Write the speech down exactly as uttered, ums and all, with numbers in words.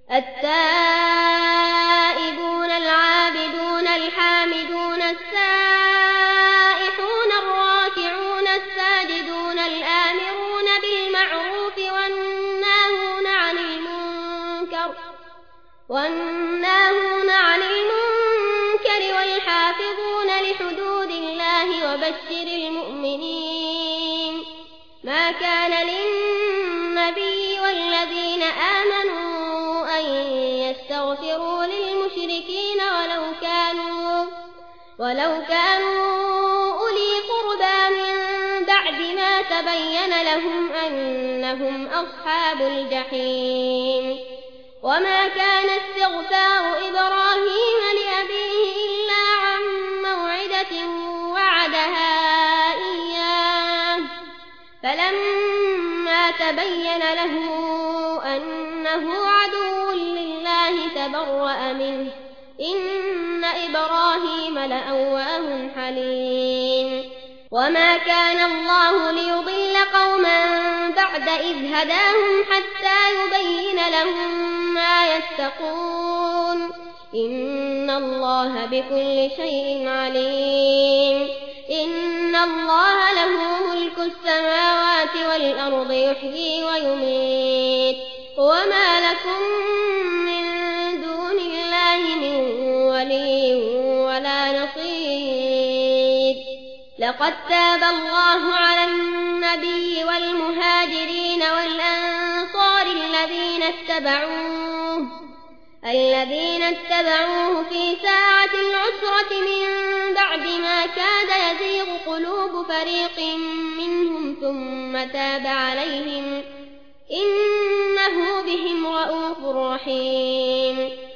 التائبون العابدون الحامدون السائحون الراكعون الساجدون الآمرون بالمعروف والناهون عن المنكر والناهون عن المنكر والحافظون لحدود الله وبشر المؤمنين. ما كان للنبي والذين آمنوا أن يستغفروا للمشركين ولو كانوا ولو كانوا أولي قربى من بعد ما تبين لهم أنهم أصحاب الجحيم. وما كان استغفار إبراهيم لأبيه إلا عن موعدة وعدها إياه فلما تبين له أنه عدو لله تبرأ منه إن إبراهيم لأواه حليم. وما كان الله ليضل قوما بعد إذ هداهم حتى يبين لهم ما يتقون إن الله بكل شيء عليم. إن الله له ملك السماوات والأرض يحيي ويميت وما لكم من دون الله من ولي ولا نصير. لقد تاب الله على النبي والمهاجرين والأنصار الذين اتبعوه الذين اتبعوه في ساعة العسرة من بعد ما كاد يزيغ قلوب فريق منهم ثم تاب عليهم إنه بهم رءوف رحيم.